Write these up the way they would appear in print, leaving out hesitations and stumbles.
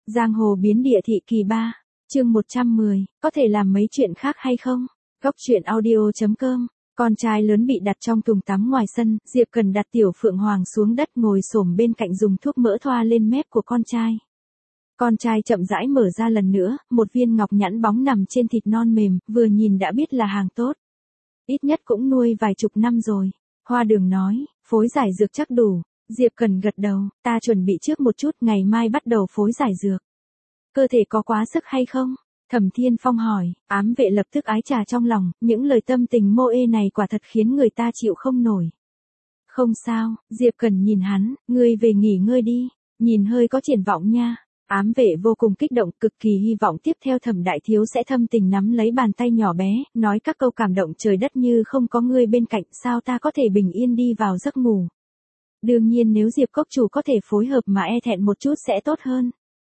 Giang hồ biến địa thị kỳ 3, chương 110, có thể làm mấy chuyện khác hay không? Góc truyện audio.com. Con trai lớn bị đặt trong thùng tắm ngoài sân, Diệp Cần đặt Tiểu Phượng Hoàng xuống đất ngồi xổm bên cạnh dùng thuốc mỡ thoa lên mép của con trai. Con trai chậm rãi mở ra lần nữa, một viên ngọc nhẵn bóng nằm trên thịt non mềm, vừa nhìn đã biết là hàng tốt. Ít nhất cũng nuôi vài chục năm rồi. Hoa Đường nói, phối giải dược chắc đủ. Diệp Cần gật đầu, ta chuẩn bị trước một chút, ngày mai bắt đầu phối giải dược. Cơ thể có quá sức hay không? Thẩm Thiên Phong hỏi. Ám vệ lập tức ái trà trong lòng, những lời tâm tình mô ê này quả thật khiến người ta chịu không nổi. Không sao, Diệp Cần nhìn hắn, ngươi về nghỉ ngơi đi, nhìn hơi có triển vọng nha. Ám vệ vô cùng kích động, cực kỳ hy vọng tiếp theo Thẩm đại thiếu sẽ thâm tình nắm lấy bàn tay nhỏ bé, nói các câu cảm động trời đất như không có ngươi bên cạnh, sao ta có thể bình yên đi vào giấc ngủ. Đương nhiên nếu Diệp Cốc chủ có thể phối hợp mà e thẹn một chút sẽ tốt hơn.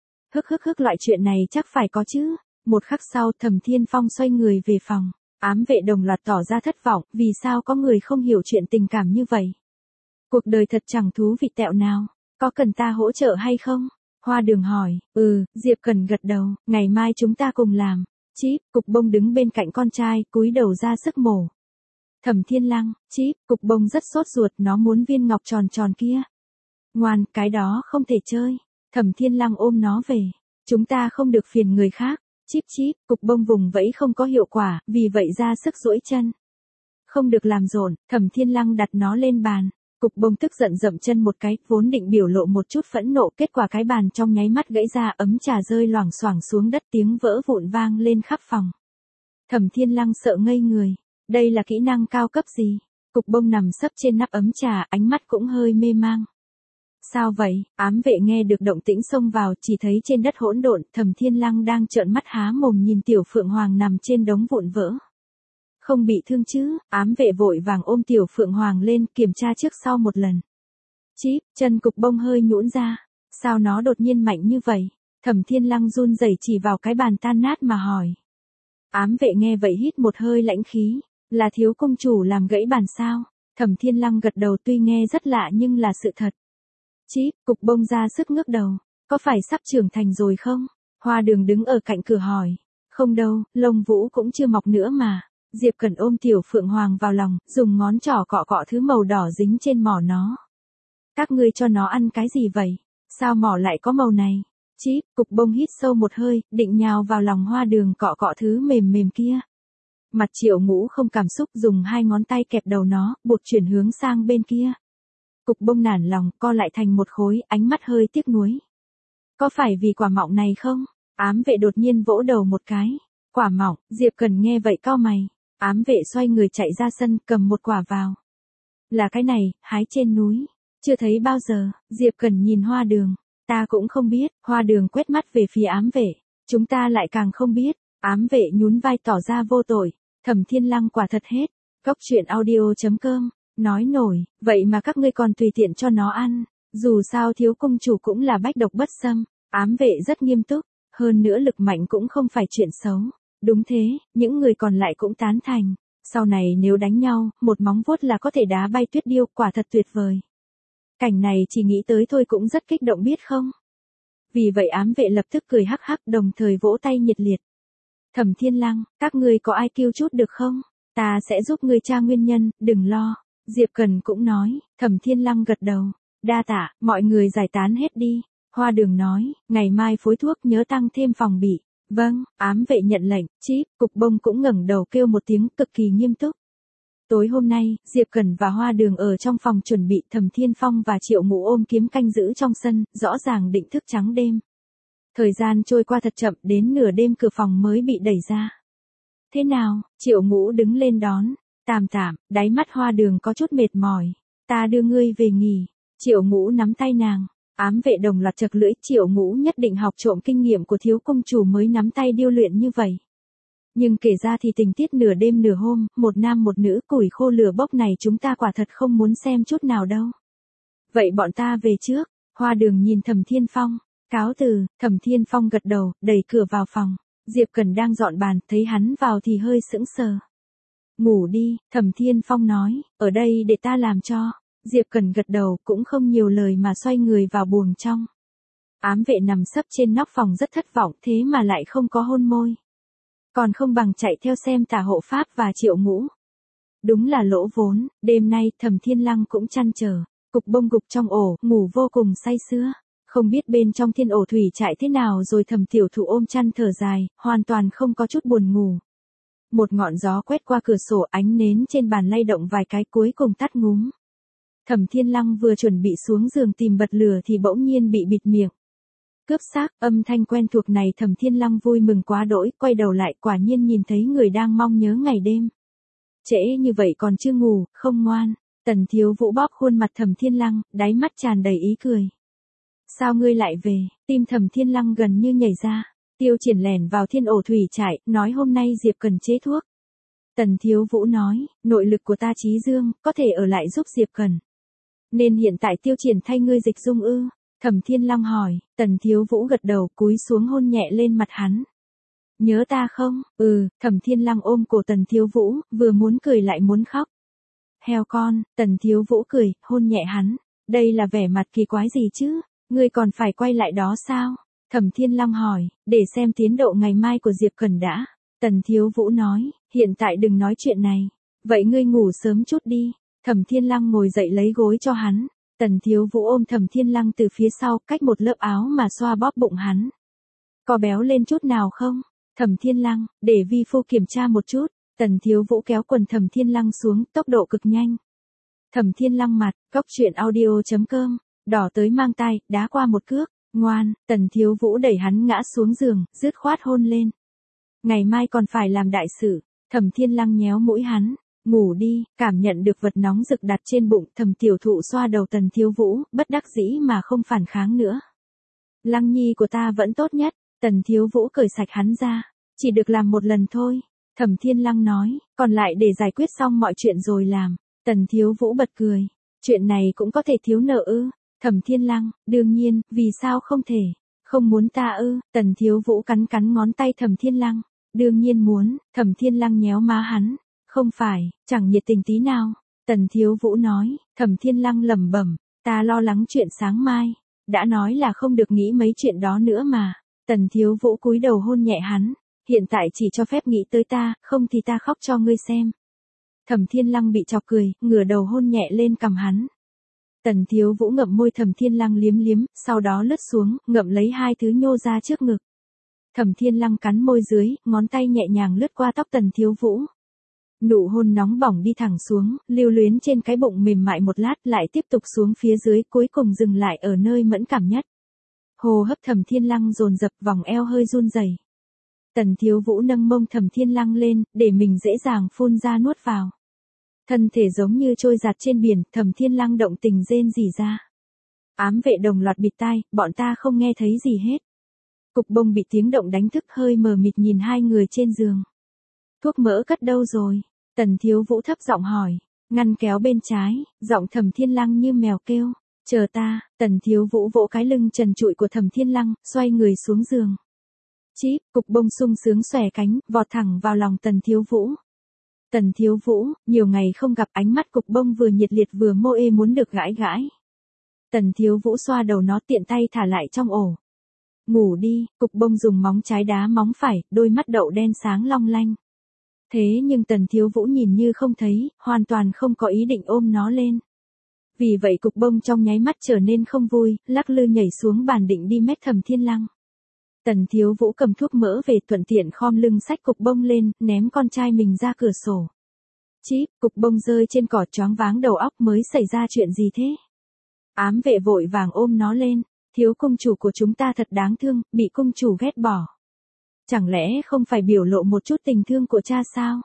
Hức loại chuyện này chắc phải có chứ. Một khắc sau Thẩm Thiên Phong xoay người về phòng. Ám vệ đồng loạt tỏ ra thất vọng, vì sao có người không hiểu chuyện tình cảm như vậy. Cuộc đời thật chẳng thú vị tẹo nào, có cần ta hỗ trợ hay không? Hoa Đường hỏi. Diệp Cần gật đầu, ngày mai chúng ta cùng làm. Chíp, Cục Bông đứng bên cạnh con trai, cúi đầu ra sức mổ. Thẩm Thiên Lăng, Chíp, Cục Bông rất sốt ruột, nó muốn viên ngọc tròn tròn kia. Ngoan, cái đó không thể chơi. Thẩm Thiên Lăng ôm nó về. Chúng ta không được phiền người khác. Chíp, Cục Bông vùng vẫy không có hiệu quả, vì vậy ra sức duỗi chân. Không được làm rộn, Thẩm Thiên Lăng đặt nó lên bàn. Cục Bông tức giận dậm chân một cái, vốn định biểu lộ một chút phẫn nộ, kết quả cái bàn trong nháy mắt gãy ra, ấm trà rơi loảng xoảng xuống đất, tiếng vỡ vụn vang lên khắp phòng. Thẩm Thiên Lăng sợ ngây người. Đây là kỹ năng cao cấp gì? Cục Bông nằm sấp trên nắp ấm trà, ánh mắt cũng hơi mê mang. Sao vậy? Ám vệ nghe được động tĩnh xông vào, chỉ thấy trên đất hỗn độn, Thẩm Thiên Lăng đang trợn mắt há mồm nhìn Tiểu Phượng Hoàng nằm trên đống vụn vỡ. Không bị thương chứ? Ám vệ vội vàng ôm Tiểu Phượng Hoàng lên, kiểm tra trước sau một lần. Chíp, chân Cục Bông hơi nhũn ra. Sao nó đột nhiên mạnh như vậy? Thẩm Thiên Lăng run rẩy chỉ vào cái bàn tan nát mà hỏi. Ám vệ nghe vậy hít một hơi lãnh khí. Là thiếu công chủ làm gãy bàn sao? Thẩm Thiên Lăng gật đầu, tuy nghe rất lạ nhưng là sự thật. Chíp, Cục Bông ra sức ngước đầu. Có phải sắp trưởng thành rồi không? Hoa Đường đứng ở cạnh cửa hỏi. Không đâu, lông vũ cũng chưa mọc nữa mà. Diệp Cần ôm Tiểu Phượng Hoàng vào lòng, dùng ngón trỏ cọ cọ thứ màu đỏ dính trên mỏ nó. Các ngươi cho nó ăn cái gì vậy? Sao mỏ lại có màu này? Chíp, Cục Bông hít sâu một hơi, định nhào vào lòng Hoa Đường cọ cọ thứ mềm mềm kia. Mặt Triệu Ngũ không cảm xúc, dùng hai ngón tay kẹp đầu nó, buộc chuyển hướng sang bên kia. Cục Bông nản lòng, co lại thành một khối, ánh mắt hơi tiếc nuối. Có phải vì quả mọng này không? Ám vệ đột nhiên vỗ đầu một cái. Quả mọng, Diệp Cần nghe vậy cau mày. Ám vệ xoay người chạy ra sân, cầm một quả vào. Là cái này, hái trên núi. Chưa thấy bao giờ. Diệp Cần nhìn Hoa Đường. Ta cũng không biết. Hoa Đường quét mắt về phía ám vệ. Chúng ta lại càng không biết. Ám vệ nhún vai tỏ ra vô tội. Thẩm Thiên Lăng quả thật hết. Góc truyện audio.com. Nói nổi, vậy mà các ngươi còn tùy tiện cho nó ăn. Dù sao thiếu công chủ cũng là bách độc bất xâm. Ám vệ rất nghiêm túc. Hơn nữa lực mạnh cũng không phải chuyện xấu. Đúng thế, những người còn lại cũng tán thành. Sau này nếu đánh nhau, một móng vuốt là có thể đá bay Tuyết Điêu, quả thật tuyệt vời. Cảnh này chỉ nghĩ tới thôi cũng rất kích động biết không? Vì vậy ám vệ lập tức cười hắc hắc, đồng thời vỗ tay nhiệt liệt. Thẩm Thiên Lăng, các ngươi có ai kêu chút được không? Ta sẽ giúp ngươi tra nguyên nhân, đừng lo. Diệp Cần cũng nói. Thẩm Thiên Lăng gật đầu. Đa tạ, mọi người giải tán hết đi. Hoa Đường nói, ngày mai phối thuốc nhớ tăng thêm phòng bị. Vâng, ám vệ nhận lệnh. Chíp, Cục Bông cũng ngẩng đầu kêu một tiếng cực kỳ nghiêm túc. Tối hôm nay, Diệp Cần và Hoa Đường ở trong phòng chuẩn bị, Thẩm Thiên Phong và Triệu Ngũ ôm kiếm canh giữ trong sân, rõ ràng định thức trắng đêm. Thời gian trôi qua thật chậm, đến nửa đêm cửa phòng mới bị đẩy ra. Thế nào? Triệu Ngũ đứng lên đón. Tạm, đáy mắt Hoa Đường có chút mệt mỏi. Ta đưa ngươi về nghỉ. Triệu Ngũ nắm tay nàng. Ám vệ đồng loạt chật lưỡi, Triệu Ngũ nhất định học trộm kinh nghiệm của thiếu công chủ mới nắm tay điêu luyện như vậy. Nhưng kể ra thì tình tiết nửa đêm nửa hôm, một nam một nữ củi khô lửa bốc này chúng ta quả thật không muốn xem chút nào đâu. Vậy bọn ta về trước. Hoa Đường nhìn Thẩm Thiên Phong. Cáo từ. Thẩm Thiên Phong gật đầu, đẩy cửa vào phòng. Diệp Cần đang dọn bàn, thấy hắn vào thì hơi sững sờ. Ngủ đi, Thẩm Thiên Phong nói, ở đây để ta làm cho. Diệp Cần gật đầu, cũng không nhiều lời mà xoay người vào buồng trong. Ám vệ nằm sấp trên nóc phòng rất thất vọng, thế mà lại không có hôn môi. Còn không bằng chạy theo xem Tả Hộ Pháp và Triệu Ngũ. Đúng là lỗ vốn, đêm nay Thẩm Thiên Lăng cũng chăn trở. Cục Bông gục trong ổ, ngủ vô cùng say sưa. Không biết bên trong thiên ổ thủy trại thế nào rồi Thẩm Tiểu Thụ ôm chăn thở dài, hoàn toàn không có chút buồn ngủ. Một ngọn gió quét qua cửa sổ, ánh nến trên bàn lay động vài cái cuối cùng tắt ngúm. Thẩm Thiên Lăng vừa chuẩn bị xuống giường tìm bật lửa thì bỗng nhiên bị bịt miệng. Cướp xác, âm thanh quen thuộc này Thẩm Thiên Lăng vui mừng quá đỗi, quay đầu lại quả nhiên nhìn thấy người đang mong nhớ ngày đêm. Trễ như vậy còn chưa ngủ, không ngoan. Tần Thiếu Vũ bóp khuôn mặt Thẩm Thiên Lăng, đáy mắt tràn đầy ý cười. Sao ngươi lại về? Tim Thẩm Thiên Lăng gần như nhảy ra. Tiêu Triển lẻn vào thiên ổ thủy trại, nói hôm nay Diệp Cần chế thuốc. Tần Thiếu Vũ nói, nội lực của ta trí dương, có thể ở lại giúp Diệp Cần. Nên hiện tại Tiêu Triển thay ngươi dịch dung ư? Thẩm Thiên Lăng hỏi, Tần Thiếu Vũ gật đầu cúi xuống hôn nhẹ lên mặt hắn. Nhớ ta không? Thẩm Thiên Lăng ôm cổ Tần Thiếu Vũ, vừa muốn cười lại muốn khóc. Heo con, Tần Thiếu Vũ cười, hôn nhẹ hắn. Đây là vẻ mặt kỳ quái gì chứ? Ngươi còn phải quay lại đó sao? Thẩm Thiên Lăng hỏi, để xem tiến độ ngày mai của Diệp Cần đã. Tần Thiếu Vũ nói, hiện tại đừng nói chuyện này. Vậy ngươi ngủ sớm chút đi. Thẩm Thiên Lăng ngồi dậy lấy gối cho hắn. Tần Thiếu Vũ ôm Thẩm Thiên Lăng từ phía sau, cách một lớp áo mà xoa bóp bụng hắn. Có béo lên chút nào không? Thẩm Thiên Lăng, để vi phu kiểm tra một chút. Tần Thiếu Vũ kéo quần Thẩm Thiên Lăng xuống, tốc độ cực nhanh. Thẩm Thiên Lăng mặt, cóc truyện audio.com, đỏ tới mang tai, đá qua một cước, ngoan. Tần Thiếu Vũ đẩy hắn ngã xuống giường, dứt khoát hôn lên. Ngày mai còn phải làm đại sự. Thẩm Thiên Lăng nhéo mũi hắn. Ngủ đi, cảm nhận được vật nóng rực đặt trên bụng, Thẩm Tiểu Thụ xoa đầu Tần Thiếu Vũ, bất đắc dĩ mà không phản kháng nữa. Lăng nhi của ta vẫn tốt nhất. Tần Thiếu Vũ cởi sạch hắn ra. Chỉ được làm một lần thôi. Thẩm Thiên Lăng nói, còn lại để giải quyết xong mọi chuyện rồi làm. Tần Thiếu Vũ bật cười. Chuyện này cũng có thể thiếu nợ ư? Thẩm Thiên Lăng, đương nhiên, vì sao không thể? Không muốn ta ư? Tần Thiếu Vũ cắn cắn ngón tay Thẩm Thiên Lăng. Đương nhiên muốn. Thẩm Thiên Lăng nhéo má hắn. Không phải, chẳng nhiệt tình tí nào. Tần Thiếu Vũ nói. Thẩm Thiên Lăng lẩm bẩm, ta lo lắng chuyện sáng mai. Đã nói là không được nghĩ mấy chuyện đó nữa mà. Tần Thiếu Vũ cúi đầu hôn nhẹ hắn. Hiện tại chỉ cho phép nghĩ tới ta, không thì ta khóc cho ngươi xem. Thẩm Thiên Lăng bị chọc cười, ngửa đầu hôn nhẹ lên cằm hắn. Tần Thiếu Vũ ngậm môi Thẩm Thiên Lăng liếm liếm, sau đó lướt xuống, ngậm lấy hai thứ nhô ra trước ngực. Thẩm Thiên Lăng cắn môi dưới, ngón tay nhẹ nhàng lướt qua tóc Tần Thiếu Vũ. Nụ hôn nóng bỏng đi thẳng xuống, lưu luyến trên cái bụng mềm mại một lát lại tiếp tục xuống phía dưới, cuối cùng dừng lại ở nơi mẫn cảm nhất. Hô hấp Thẩm Thiên Lăng dồn dập, vòng eo hơi run rẩy. Tần Thiếu Vũ nâng mông Thẩm Thiên Lăng lên, để mình dễ dàng phun ra nuốt vào. Thân thể giống như trôi giạt trên biển, Thẩm Thiên Lăng động tình rên rỉ ra. Ám vệ đồng loạt bịt tai, bọn ta không nghe thấy gì hết. Cục Bông bị tiếng động đánh thức, hơi mờ mịt nhìn hai người trên giường. Thuốc mỡ cất đâu rồi? Tần Thiếu Vũ thấp giọng hỏi. Ngăn kéo bên trái, giọng Thẩm Thiên Lăng như mèo kêu. Chờ ta. Tần Thiếu Vũ vỗ cái lưng trần trụi của Thẩm Thiên Lăng, xoay người xuống giường. Chíp, Cục Bông sung sướng xòe cánh, vọt thẳng vào lòng Tần Thiếu Vũ. Tần Thiếu Vũ, nhiều ngày không gặp, ánh mắt Cục Bông vừa nhiệt liệt vừa mô ê muốn được gãi gãi. Tần Thiếu Vũ xoa đầu nó, tiện tay thả lại trong ổ. Ngủ đi. Cục Bông dùng móng trái đá móng phải, đôi mắt đậu đen sáng long lanh. Thế nhưng Tần Thiếu Vũ nhìn như không thấy, hoàn toàn không có ý định ôm nó lên. Vì vậy Cục Bông trong nháy mắt trở nên không vui, lắc lư nhảy xuống bàn định đi mét Thẩm Thiên Lăng. Tần Thiếu Vũ cầm thuốc mỡ về, thuận tiện khom lưng xách Cục Bông lên, ném con trai mình ra cửa sổ. Chíp, Cục Bông rơi trên cỏ choáng váng đầu óc, mới xảy ra chuyện gì thế? Ám vệ vội vàng ôm nó lên. Thiếu công chủ của chúng ta thật đáng thương, bị công chủ ghét bỏ. Chẳng lẽ không phải biểu lộ một chút tình thương của cha sao?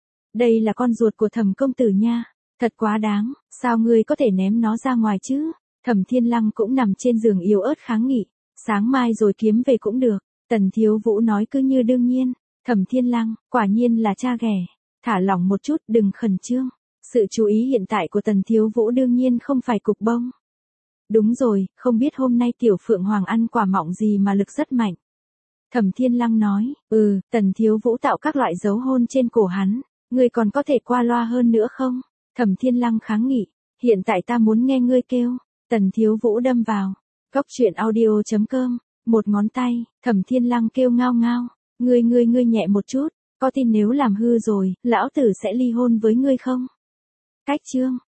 Đây là con ruột của Thẩm công tử nha. Thật quá đáng, sao ngươi có thể ném nó ra ngoài chứ? Thẩm Thiên Lăng cũng nằm trên giường yếu ớt kháng nghị. Sáng mai rồi kiếm về cũng được. Tần Thiếu Vũ nói cứ như đương nhiên. Thẩm Thiên Lăng, quả nhiên là cha ghẻ. Thả lỏng một chút, đừng khẩn trương. Sự chú ý hiện tại của Tần Thiếu Vũ đương nhiên không phải Cục Bông. Đúng rồi, không biết hôm nay Tiểu Phượng Hoàng ăn quả mọng gì mà lực rất mạnh. Thẩm Thiên Lăng nói, Tần Thiếu Vũ tạo các loại dấu hôn trên cổ hắn. Ngươi còn có thể qua loa hơn nữa không? Thẩm Thiên Lăng kháng nghị, hiện tại ta muốn nghe ngươi kêu. Tần Thiếu Vũ đâm vào. Cốc truyện audio.com, một ngón tay, Thẩm Thiên Lăng kêu ngao ngao, ngươi nhẹ một chút, có tin nếu làm hư rồi, lão tử sẽ ly hôn với ngươi không? Cách chương